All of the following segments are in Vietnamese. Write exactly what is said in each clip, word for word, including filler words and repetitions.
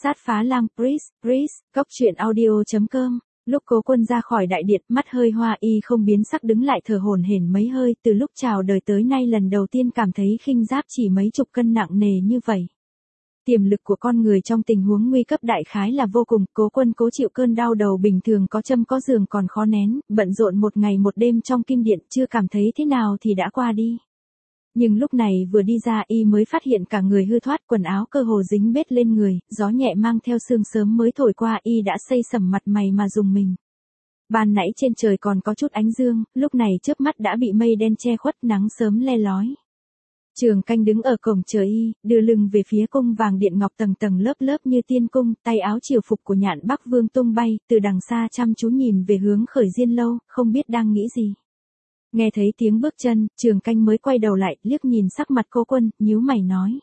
Sát phá lang Breeze, Breeze, góc truyện audio.com. Lúc Cố Quân ra khỏi đại điện, mắt hơi hoa, y không biến sắc đứng lại thở hổn hển mấy hơi, từ lúc chào đời tới nay lần đầu tiên cảm thấy khinh giáp chỉ mấy chục cân nặng nề như vậy. Tiềm lực của con người trong tình huống nguy cấp đại khái là vô cùng, Cố Quân cố chịu cơn đau đầu bình thường có châm có giường còn khó nén, bận rộn một ngày một đêm trong kim điện chưa cảm thấy thế nào thì đã qua đi. Nhưng lúc này vừa đi ra y mới phát hiện cả người hư thoát, quần áo cơ hồ dính bết lên người, gió nhẹ mang theo sương sớm mới thổi qua y đã xây sẩm mặt mày mà dùng mình. Ban nãy trên trời còn có chút ánh dương, lúc này chớp mắt đã bị mây đen che khuất, nắng sớm le lói. Trường Canh đứng ở cổng chờ y, đưa lưng về phía cung vàng điện ngọc tầng tầng lớp lớp như tiên cung, tay áo triều phục của Nhạn Bắc Vương tung bay, từ đằng xa chăm chú nhìn về hướng Khởi Diên lâu, không biết đang nghĩ gì. Nghe thấy tiếng bước chân, Trường Canh mới quay đầu lại, liếc nhìn sắc mặt Cố Quân, nhíu mày nói.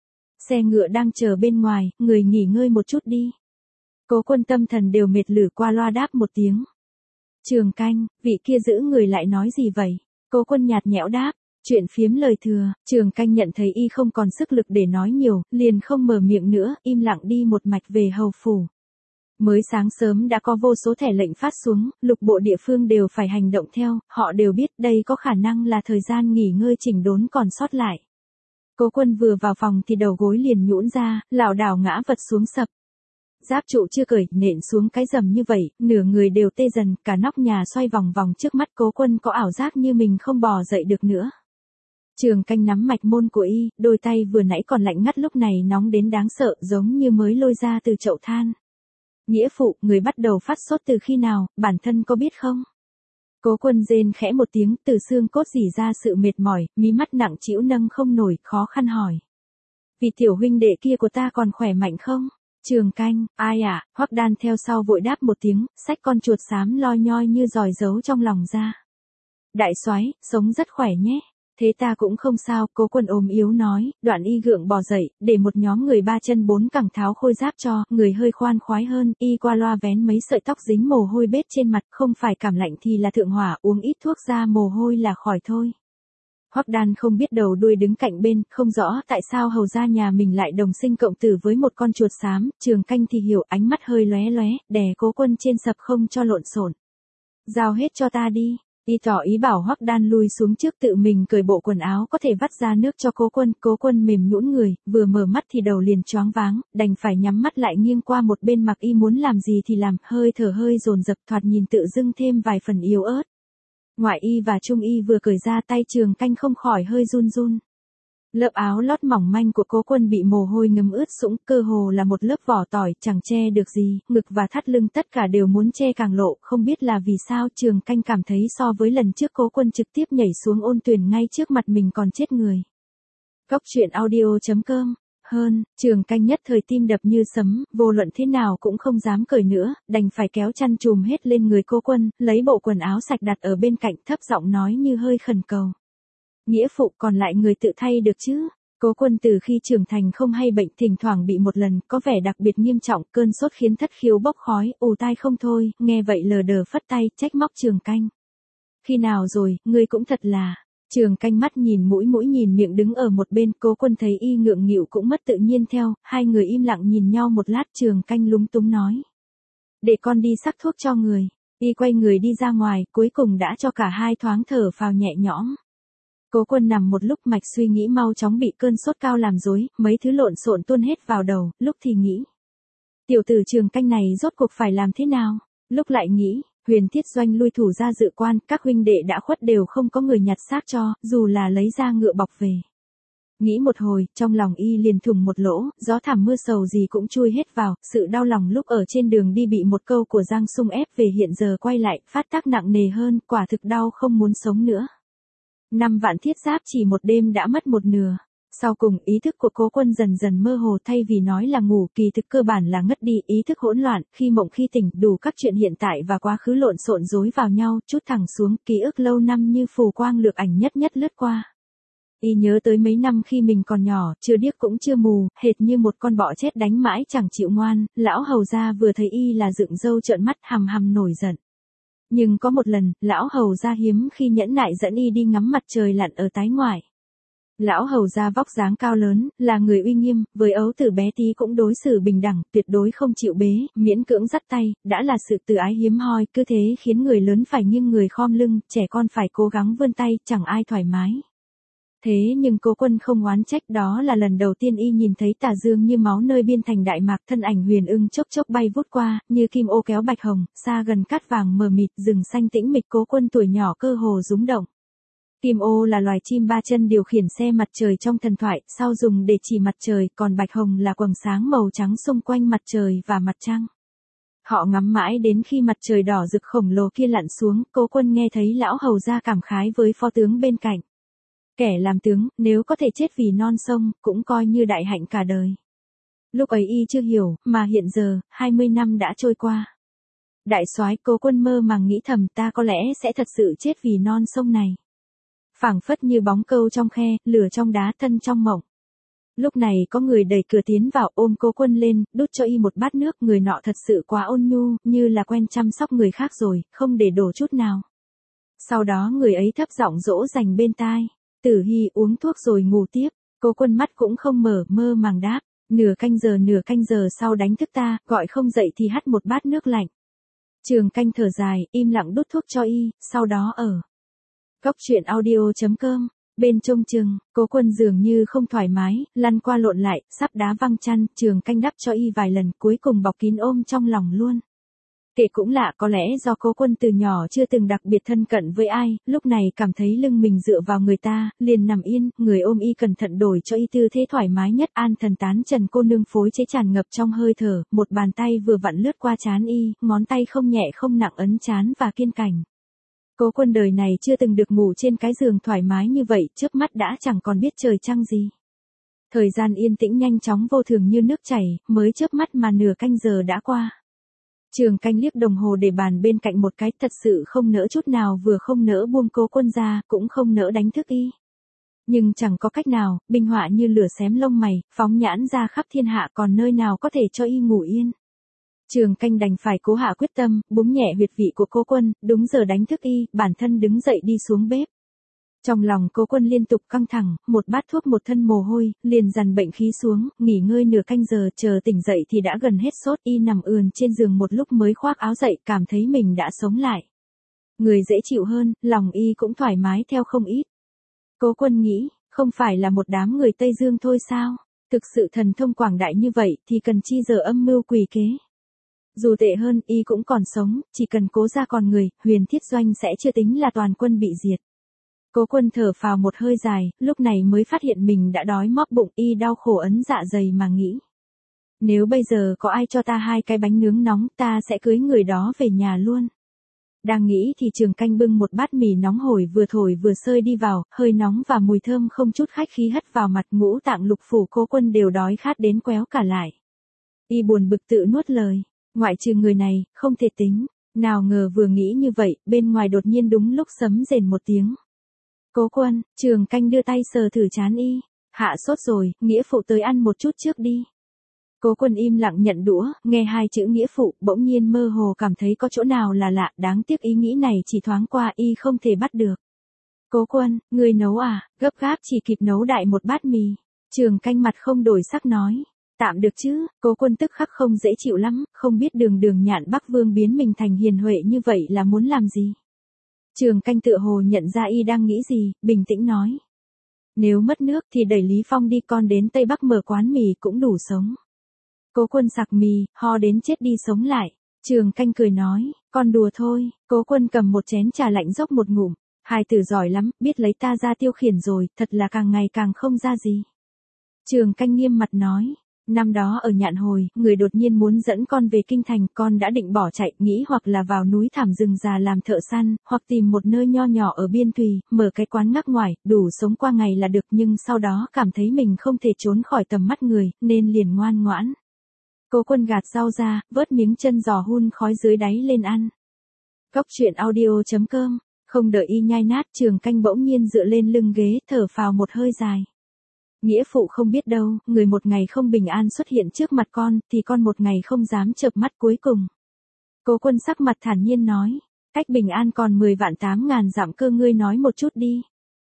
Xe ngựa đang chờ bên ngoài, người nghỉ ngơi một chút đi. Cố Quân tâm thần đều mệt lử qua loa đáp một tiếng. Trường Canh, vị kia giữ người lại nói gì vậy? Cố Quân nhạt nhẽo đáp. Chuyện phiếm lời thừa, Trường Canh nhận thấy y không còn sức lực để nói nhiều, liền không mở miệng nữa, im lặng đi một mạch về hầu phủ. Mới sáng sớm đã có vô số thẻ lệnh phát xuống, lục bộ địa phương đều phải hành động theo, họ đều biết đây có khả năng là thời gian nghỉ ngơi chỉnh đốn còn sót lại. Cố Quân vừa vào phòng thì đầu gối liền nhũn ra, lảo đảo ngã vật xuống sập. Giáp trụ chưa cởi, nện xuống cái rầm như vậy, nửa người đều tê dần, cả nóc nhà xoay vòng vòng trước mắt Cố Quân có ảo giác như mình không bò dậy được nữa. Trường Canh nắm mạch môn của y, đôi tay vừa nãy còn lạnh ngắt lúc này nóng đến đáng sợ, giống như mới lôi ra từ chậu than. Nghĩa phụ, người bắt đầu phát sốt từ khi nào, bản thân có biết không? Cố Quân rên khẽ một tiếng, từ xương cốt rỉ ra sự mệt mỏi, mí mắt nặng trĩu nâng không nổi, khó khăn hỏi. Vì tiểu huynh đệ kia của ta còn khỏe mạnh không? Trường Canh, ai ạ? À? Hoắc Đan theo sau vội đáp một tiếng, xách con chuột xám loi nhoi như giòi giấu trong lòng ra. Đại soái, sống rất khỏe nhé. Thế ta cũng không sao, Cố Quân ốm yếu nói, đoạn y gượng bò dậy, để một nhóm người ba chân bốn cẳng tháo khôi giáp cho, người hơi khoan khoái hơn, y qua loa vén mấy sợi tóc dính mồ hôi bết trên mặt, không phải cảm lạnh thì là thượng hỏa, uống ít thuốc ra mồ hôi là khỏi thôi. Hoắc Đan không biết đầu đuôi đứng cạnh bên, không rõ tại sao hầu gia nhà mình lại đồng sinh cộng tử với một con chuột xám, Trường Canh thì hiểu, ánh mắt hơi lóe lóe, đè Cố Quân trên sập không cho lộn xộn. Giao hết cho ta đi. Y tỏ ý bảo Hoắc Đan lui xuống trước tự mình cởi bộ quần áo có thể vắt ra nước cho Cố Quân, Cố Quân mềm nhũn người, vừa mở mắt thì đầu liền choáng váng, đành phải nhắm mắt lại nghiêng qua một bên mặc y muốn làm gì thì làm, hơi thở hơi dồn dập thoạt nhìn tự dưng thêm vài phần yếu ớt. Ngoại y và trung y vừa cởi ra tay Trường Canh không khỏi hơi run run. Lớp áo lót mỏng manh của Cố Quân bị mồ hôi ngấm ướt sũng, cơ hồ là một lớp vỏ tỏi, chẳng che được gì, ngực và thắt lưng tất cả đều muốn che càng lộ, không biết là vì sao Trường Canh cảm thấy so với lần trước Cố Quân trực tiếp nhảy xuống ôn tuyển ngay trước mặt mình còn chết người. Góc truyện audio.com. Hơn, Trường Canh nhất thời tim đập như sấm, vô luận thế nào cũng không dám cởi nữa, đành phải kéo chăn trùm hết lên người Cố Quân, lấy bộ quần áo sạch đặt ở bên cạnh, thấp giọng nói như hơi khẩn cầu. Nghĩa phụ, còn lại người tự thay được chứ? Cố Quân từ khi trưởng thành không hay bệnh, thỉnh thoảng bị một lần, có vẻ đặc biệt nghiêm trọng, cơn sốt khiến thất khiếu bốc khói, ù tai không thôi, nghe vậy lờ đờ phất tay, trách móc Trường Canh. Khi nào rồi, ngươi cũng thật là. Trường Canh mắt nhìn mũi mũi nhìn miệng đứng ở một bên, Cố Quân thấy y ngượng nghịu cũng mất tự nhiên theo, hai người im lặng nhìn nhau một lát, Trường Canh lúng túng nói. Để con đi sắc thuốc cho người. Y quay người đi ra ngoài, cuối cùng đã cho cả hai thoáng thở phào nhẹ nhõm. Cố Quân nằm một lúc mạch suy nghĩ mau chóng bị cơn sốt cao làm rối, mấy thứ lộn xộn tuôn hết vào đầu, lúc thì nghĩ. Tiểu tử Trường Canh này rốt cuộc phải làm thế nào? Lúc lại nghĩ, Huyền Thiết Doanh lui thủ ra dự quan, các huynh đệ đã khuất đều không có người nhặt xác cho, dù là lấy ra ngựa bọc về. Nghĩ một hồi, trong lòng y liền thủng một lỗ, gió thảm mưa sầu gì cũng chui hết vào, sự đau lòng lúc ở trên đường đi bị một câu của Giang Sung ép về hiện giờ quay lại, phát tác nặng nề hơn, quả thực đau không muốn sống nữa. Năm vạn thiết giáp chỉ một đêm đã mất một nửa. Sau cùng ý thức của Cố Quân dần dần mơ hồ, thay vì nói là ngủ kỳ thực cơ bản là ngất đi, ý thức hỗn loạn, khi mộng khi tỉnh, đủ các chuyện hiện tại và quá khứ lộn xộn rối vào nhau, chút thẳng xuống, ký ức lâu năm như phù quang lược ảnh nhất nhất lướt qua. Y nhớ tới mấy năm khi mình còn nhỏ, chưa điếc cũng chưa mù, hệt như một con bọ chết đánh mãi chẳng chịu ngoan, lão hầu gia vừa thấy y là dựng râu trợn mắt hằm hằm nổi giận. Nhưng có một lần, lão hầu gia hiếm khi nhẫn nại dẫn y đi ngắm mặt trời lặn ở tái ngoại. Lão hầu gia vóc dáng cao lớn, là người uy nghiêm, với ấu tử bé tí cũng đối xử bình đẳng, tuyệt đối không chịu bế, miễn cưỡng dắt tay, đã là sự từ ái hiếm hoi, cứ thế khiến người lớn phải nghiêng người khom lưng, trẻ con phải cố gắng vươn tay, chẳng ai thoải mái. Thế nhưng Cố Quân không oán trách, đó là lần đầu tiên y nhìn thấy tà dương như máu nơi biên thành Đại Mạc, thân ảnh huyền ưng chốc chốc bay vút qua, như kim ô kéo bạch hồng, xa gần cát vàng mờ mịt, rừng xanh tĩnh mịch. Cố Quân tuổi nhỏ cơ hồ rúng động. Kim ô là loài chim ba chân điều khiển xe mặt trời trong thần thoại, sau dùng để chỉ mặt trời, còn bạch hồng là quầng sáng màu trắng xung quanh mặt trời và mặt trăng. Họ ngắm mãi đến khi mặt trời đỏ rực khổng lồ kia lặn xuống, Cố Quân nghe thấy lão hầu gia cảm khái với phó tướng bên cạnh. Kẻ làm tướng, nếu có thể chết vì non sông, cũng coi như đại hạnh cả đời. Lúc ấy y chưa hiểu, mà hiện giờ, hai mươi năm đã trôi qua. Đại soái, Cố Quân mơ màng nghĩ thầm, ta có lẽ sẽ thật sự chết vì non sông này. Phảng phất như bóng câu trong khe, lửa trong đá, thân trong mộng. Lúc này có người đẩy cửa tiến vào, ôm Cố Quân lên, đút cho y một bát nước, người nọ thật sự quá ôn nhu, như là quen chăm sóc người khác rồi, không để đổ chút nào. Sau đó người ấy thấp giọng dỗ dành bên tai. Tử Hy, uống thuốc rồi ngủ tiếp. Cố Quân mắt cũng không mở, mơ màng đáp. Nửa canh giờ nửa canh giờ sau đánh thức ta, gọi không dậy thì hắt một bát nước lạnh. Trường Canh thở dài, im lặng đút thuốc cho y, sau đó ở. Góc truyện audio chấm com, bên trông chừng, Cố Quân dường như không thoải mái, lăn qua lộn lại, sắp đá văng chăn, Trường Canh đắp cho y vài lần, cuối cùng bọc kín ôm trong lòng luôn. Kể cũng lạ, có lẽ do Cố Quân từ nhỏ chưa từng đặc biệt thân cận với ai, lúc này cảm thấy lưng mình dựa vào người ta, liền nằm yên, người ôm y cẩn thận đổi cho y tư thế thoải mái nhất, an thần tán trần cô nương phối chế tràn ngập trong hơi thở, một bàn tay vừa vặn lướt qua trán y, ngón tay không nhẹ không nặng ấn trán và kiên cảnh. Cố Quân đời này chưa từng được ngủ trên cái giường thoải mái như vậy, chớp mắt đã chẳng còn biết trời trăng gì. Thời gian yên tĩnh nhanh chóng vô thường như nước chảy, mới chớp mắt mà nửa canh giờ đã qua. Trường Canh liếc đồng hồ để bàn bên cạnh một cái, thật sự không nỡ chút nào, vừa không nỡ buông Cố Quân ra, cũng không nỡ đánh thức y. Nhưng chẳng có cách nào, binh họa như lửa xém lông mày, phóng nhãn ra khắp thiên hạ, còn nơi nào có thể cho y ngủ yên. Trường Canh đành phải cố hạ quyết tâm, búng nhẹ huyệt vị của Cố Quân, đúng giờ đánh thức y, bản thân đứng dậy đi xuống bếp. Trong lòng Cố Quân liên tục căng thẳng, một bát thuốc một thân mồ hôi, liền dằn bệnh khí xuống, nghỉ ngơi nửa canh giờ, chờ tỉnh dậy thì đã gần hết sốt, y nằm ườn trên giường một lúc mới khoác áo dậy, cảm thấy mình đã sống lại. Người dễ chịu hơn, lòng y cũng thoải mái theo không ít. Cố Quân nghĩ, không phải là một đám người Tây Dương thôi sao? Thực sự thần thông quảng đại như vậy thì cần chi giờ âm mưu quỷ kế. Dù tệ hơn, y cũng còn sống, chỉ cần Cố gia còn người, Huyền Thiết Doanh sẽ chưa tính là toàn quân bị diệt. Cố Quân thở phào một hơi dài, lúc này mới phát hiện mình đã đói móp bụng, y đau khổ ấn dạ dày mà nghĩ. Nếu bây giờ có ai cho ta hai cái bánh nướng nóng, ta sẽ cưới người đó về nhà luôn. Đang nghĩ thì Trường Canh bưng một bát mì nóng hổi vừa thổi vừa sơi đi vào, hơi nóng và mùi thơm không chút khách khí hất vào mặt, ngũ tạng lục phủ Cố Quân đều đói khát đến quéo cả lại. Y buồn bực tự nuốt lời, ngoại trừ người này, không thể tính, nào ngờ vừa nghĩ như vậy, bên ngoài đột nhiên đúng lúc sấm rền một tiếng. Cố Quân, Trường Canh đưa tay sờ thử trán y, hạ sốt rồi, nghĩa phụ tới ăn một chút trước đi. Cố Quân im lặng nhận đũa, nghe hai chữ nghĩa phụ, bỗng nhiên mơ hồ cảm thấy có chỗ nào là lạ, đáng tiếc ý nghĩ này chỉ thoáng qua y không thể bắt được. Cố Quân, người nấu à, gấp gáp chỉ kịp nấu đại một bát mì. Trường Canh mặt không đổi sắc nói, tạm được chứ. Cố Quân tức khắc không dễ chịu lắm, không biết đường đường nhạn Bắc Vương biến mình thành hiền huệ như vậy là muốn làm gì. Trường Canh tựa hồ nhận ra y đang nghĩ gì, bình tĩnh nói. Nếu mất nước thì đẩy Lý Phong đi, con đến Tây Bắc mở quán mì cũng đủ sống. Cố Quân sặc mì, ho đến chết đi sống lại. Trường Canh cười nói, con đùa thôi. Cố Quân cầm một chén trà lạnh dốc một ngụm. Hai tử giỏi lắm, biết lấy ta ra tiêu khiển rồi, thật là càng ngày càng không ra gì. Trường Canh nghiêm mặt nói. Năm đó ở Nhạn Hồi, người đột nhiên muốn dẫn con về kinh thành, con đã định bỏ chạy, nghĩ hoặc là vào núi thảm rừng già làm thợ săn, hoặc tìm một nơi nho nhỏ ở biên thùy, mở cái quán ngắc ngoài, đủ sống qua ngày là được, nhưng sau đó cảm thấy mình không thể trốn khỏi tầm mắt người, nên liền ngoan ngoãn. Cố Quân gạt rau ra, vớt miếng chân giò hun khói dưới đáy lên ăn. Góc truyện audio chấm com, không đợi y nhai nát, Trường Canh bỗng nhiên dựa lên lưng ghế, thở phào một hơi dài. Nghĩa phụ không biết đâu, người một ngày không bình an xuất hiện trước mặt con, thì con một ngày không dám chợp mắt cuối cùng. Cố Quân sắc mặt thản nhiên nói, cách bình an còn mười vạn tám ngàn dặm cơ, ngươi nói một chút đi.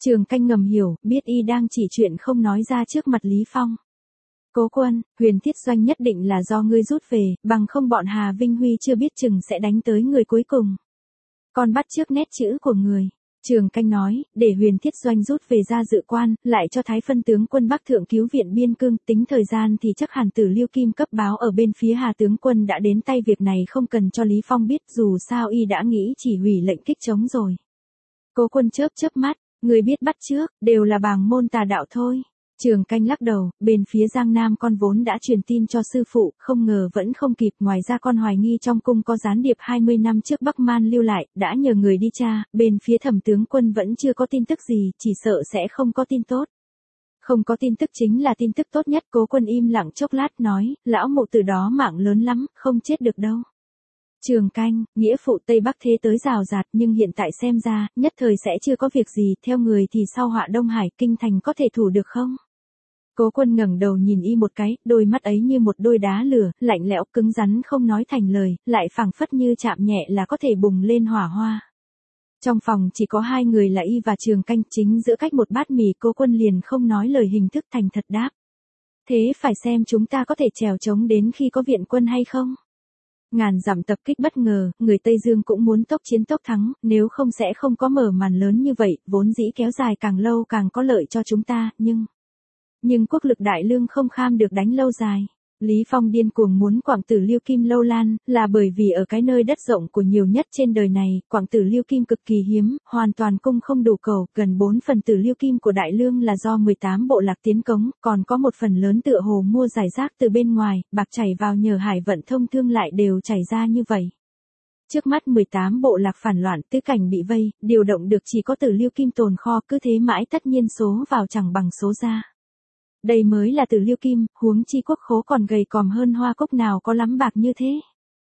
Trường Canh ngầm hiểu, biết y đang chỉ chuyện không nói ra trước mặt Lý Phong. Cố Quân, Huyền Thiết Doanh nhất định là do ngươi rút về, bằng không bọn Hà Vinh Huy chưa biết chừng sẽ đánh tới người cuối cùng. Con bắt trước nét chữ của người. Trường Canh nói, để Huyền Thiết Doanh rút về ra dự quan, lại cho Thái phân tướng quân Bắc Thượng cứu viện biên cương, tính thời gian thì chắc hẳn Tử Lưu Kim cấp báo ở bên phía Hà tướng quân đã đến tay, việc này không cần cho Lý Phong biết, dù sao y đã nghĩ chỉ hủy lệnh kích chống rồi. Cố Quân chớp chớp mắt, người biết bắt trước, đều là bàng môn tà đạo thôi. Trường Canh lắc đầu, bên phía Giang Nam con vốn đã truyền tin cho sư phụ, không ngờ vẫn không kịp, ngoài ra con hoài nghi trong cung có gián điệp hai mươi năm trước Bắc Man lưu lại, đã nhờ người đi tra, bên phía Thẩm tướng quân vẫn chưa có tin tức gì, chỉ sợ sẽ không có tin tốt. Không có tin tức chính là tin tức tốt nhất. Cố Quân im lặng chốc lát nói, lão mụ từ đó mạng lớn lắm, không chết được đâu. Trường Canh, nghĩa phụ Tây Bắc thế tới rào rạt, nhưng hiện tại xem ra, nhất thời sẽ chưa có việc gì, theo người thì sau họa Đông Hải, kinh thành có thể thủ được không? Cố Quân ngẩng đầu nhìn y một cái, đôi mắt ấy như một đôi đá lửa, lạnh lẽo cứng rắn không nói thành lời, lại phảng phất như chạm nhẹ là có thể bùng lên hỏa hoa. Trong phòng chỉ có hai người là y và Trường Canh, chính giữa cách một bát mì. Cố Quân liền không nói lời, hình thức thành thật đáp. Thế phải xem chúng ta có thể trèo trống đến khi có viện quân hay không? Ngàn dặm tập kích bất ngờ, người Tây Dương cũng muốn tốc chiến tốc thắng, nếu không sẽ không có mở màn lớn như vậy, vốn dĩ kéo dài càng lâu càng có lợi cho chúng ta, nhưng... Nhưng quốc lực Đại Lương không kham được đánh lâu dài. Lý Phong điên cuồng muốn Quảng Tử Lưu Kim lâu lan, là bởi vì ở cái nơi đất rộng của nhiều nhất trên đời này, Quảng Tử Lưu Kim cực kỳ hiếm, hoàn toàn cung không đủ cầu, gần bốn phần Tử Lưu Kim của Đại Lương là do mười tám bộ lạc tiến cống, còn có một phần lớn tựa hồ mua giải rác từ bên ngoài, bạc chảy vào nhờ hải vận thông thương lại đều chảy ra như vậy. Trước mắt mười tám bộ lạc phản loạn, tứ cảnh bị vây, điều động được chỉ có Tử Lưu Kim tồn kho, cứ thế mãi tất nhiên số vào chẳng bằng số ra. Đây mới là Tử Lưu Kim, huống chi quốc khố còn gầy còm hơn hoa cúc nào có lắm bạc như thế.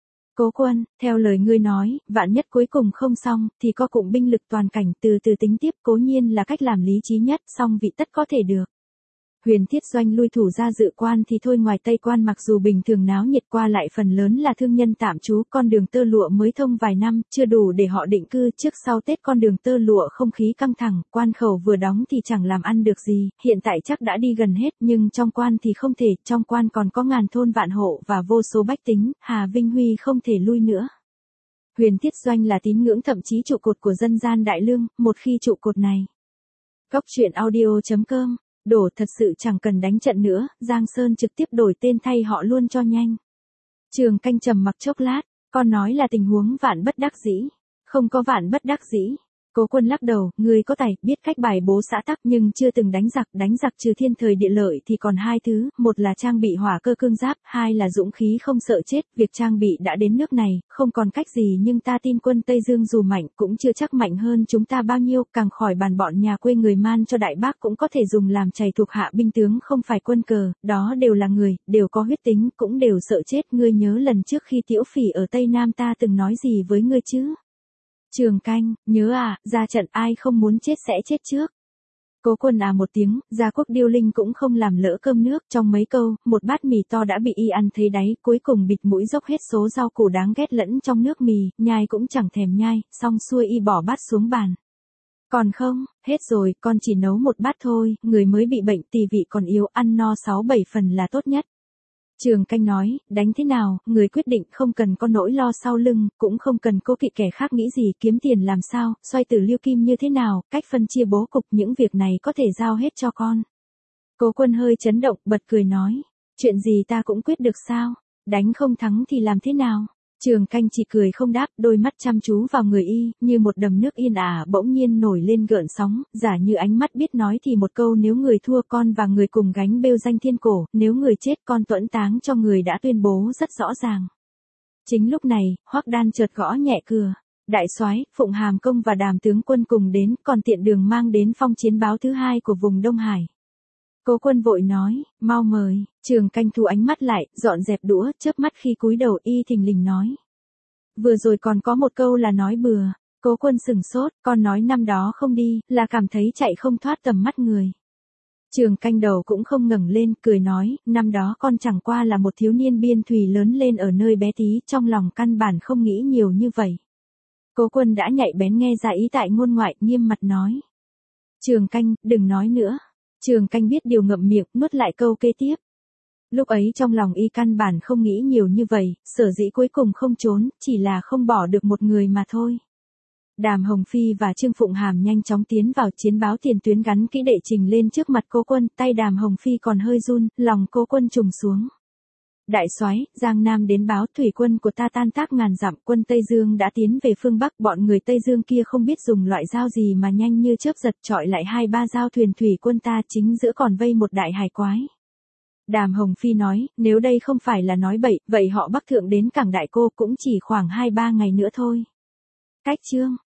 Cố Quân, theo lời ngươi nói, vạn nhất cuối cùng không xong, thì có cụm binh lực toàn cảnh, từ từ tính tiếp, cố nhiên là cách làm lý trí nhất, song vị tất có thể được. Huyền Thiết Doanh lui thủ ra dự quan thì thôi, ngoài Tây Quan mặc dù bình thường náo nhiệt, qua lại phần lớn là thương nhân tạm trú, con đường tơ lụa mới thông vài năm, chưa đủ để họ định cư, trước sau Tết con đường tơ lụa không khí căng thẳng, quan khẩu vừa đóng thì chẳng làm ăn được gì, hiện tại chắc đã đi gần hết, nhưng trong quan thì không thể, trong quan còn có ngàn thôn vạn hộ và vô số bách tính, Hà Vinh Huy không thể lui nữa. Huyền Thiết Doanh là tín ngưỡng thậm chí trụ cột của dân gian Đại Lương, một khi trụ cột này. Góc truyện audio chấm com đổ thật sự chẳng cần đánh trận nữa, Giang Sơn trực tiếp đổi tên thay họ luôn cho nhanh. Trường Canh trầm mặc chốc lát, con nói là tình huống vạn bất đắc dĩ. Không có vạn bất đắc dĩ. Cố Quân lắc đầu, ngươi có tài, biết cách bài bố xã tắc nhưng chưa từng đánh giặc, đánh giặc trừ thiên thời địa lợi thì còn hai thứ, một là trang bị hỏa cơ cương giáp, hai là dũng khí không sợ chết, việc trang bị đã đến nước này, không còn cách gì, nhưng ta tin quân Tây Dương dù mạnh cũng chưa chắc mạnh hơn chúng ta bao nhiêu, càng khỏi bàn bọn nhà quê người Man cho Đại Bác cũng có thể dùng làm chày thuộc hạ binh tướng, không phải quân cờ, đó đều là người, đều có huyết tính, cũng đều sợ chết, ngươi nhớ lần trước khi Tiễu Phỉ ở Tây Nam ta từng nói gì với ngươi chứ? Trường Canh, nhớ à, ra trận ai không muốn chết sẽ chết trước. Cố Quân à một tiếng, Gia Quốc Điêu Linh cũng không làm lỡ cơm nước, trong mấy câu, một bát mì to đã bị y ăn thấy đáy, cuối cùng bịt mũi dốc hết số rau củ đáng ghét lẫn trong nước mì, nhai cũng chẳng thèm nhai, xong xuôi y bỏ bát xuống bàn. Còn không, hết rồi, con chỉ nấu một bát thôi, người mới bị bệnh tỳ vị còn yếu, ăn no sáu bảy phần là tốt nhất. Trường Canh nói, đánh thế nào, người quyết định, không cần có nỗi lo sau lưng, cũng không cần cố kỵ kẻ khác nghĩ gì, kiếm tiền làm sao, xoay Tử Lưu Kim như thế nào, cách phân chia bố cục, những việc này có thể giao hết cho con. Cố Quân hơi chấn động, bật cười nói, chuyện gì ta cũng quyết được sao, đánh không thắng thì làm thế nào? Trường Canh chỉ cười không đáp, đôi mắt chăm chú vào người y, như một đầm nước yên ả bỗng nhiên nổi lên gợn sóng, giả như ánh mắt biết nói thì một câu, nếu người thua con và người cùng gánh bêu danh thiên cổ, nếu người chết con tuẫn táng cho người đã tuyên bố rất rõ ràng. Chính lúc này, Hoắc Đan chợt gõ nhẹ cửa. Đại soái, Phụng Hàm công và Đàm tướng quân cùng đến, còn tiện đường mang đến phong chiến báo thứ hai của vùng Đông Hải. Cố Quân vội nói, mau mời. Trường Canh thu ánh mắt lại, dọn dẹp đũa, chớp mắt khi cúi đầu y thình lình nói. Vừa rồi còn có một câu là nói bừa. Cố Quân sừng sốt, con nói năm đó không đi, là cảm thấy chạy không thoát tầm mắt người. Trường Canh đầu cũng không ngẩng lên, cười nói, năm đó con chẳng qua là một thiếu niên biên thùy lớn lên ở nơi bé tí, trong lòng căn bản không nghĩ nhiều như vậy. Cố Quân đã nhạy bén nghe ra ý tại ngôn ngoại, nghiêm mặt nói. Trường Canh, đừng nói nữa. Trường Canh biết điều ngậm miệng, nuốt lại câu kế tiếp. Lúc ấy trong lòng y căn bản không nghĩ nhiều như vậy, sở dĩ cuối cùng không trốn, chỉ là không bỏ được một người mà thôi. Đàm Hồng Phi và Trương Phụng Hàm nhanh chóng tiến vào chiến báo tiền tuyến gắn kỹ đệ trình lên trước mặt Cố Quân, tay Đàm Hồng Phi còn hơi run, lòng Cố Quân trùng xuống. Đại soái, Giang Nam đến báo thủy quân của ta tan tác ngàn dặm, quân Tây Dương đã tiến về phương Bắc, bọn người Tây Dương kia không biết dùng loại dao gì mà nhanh như chớp giật chọi lại hai ba dao thuyền thủy quân ta, chính giữa còn vây một đại hải quái. Đàm Hồng Phi nói, nếu đây không phải là nói bậy, vậy họ Bắc thượng đến cảng Đại Cô cũng chỉ khoảng hai ba ngày nữa thôi. Cách chương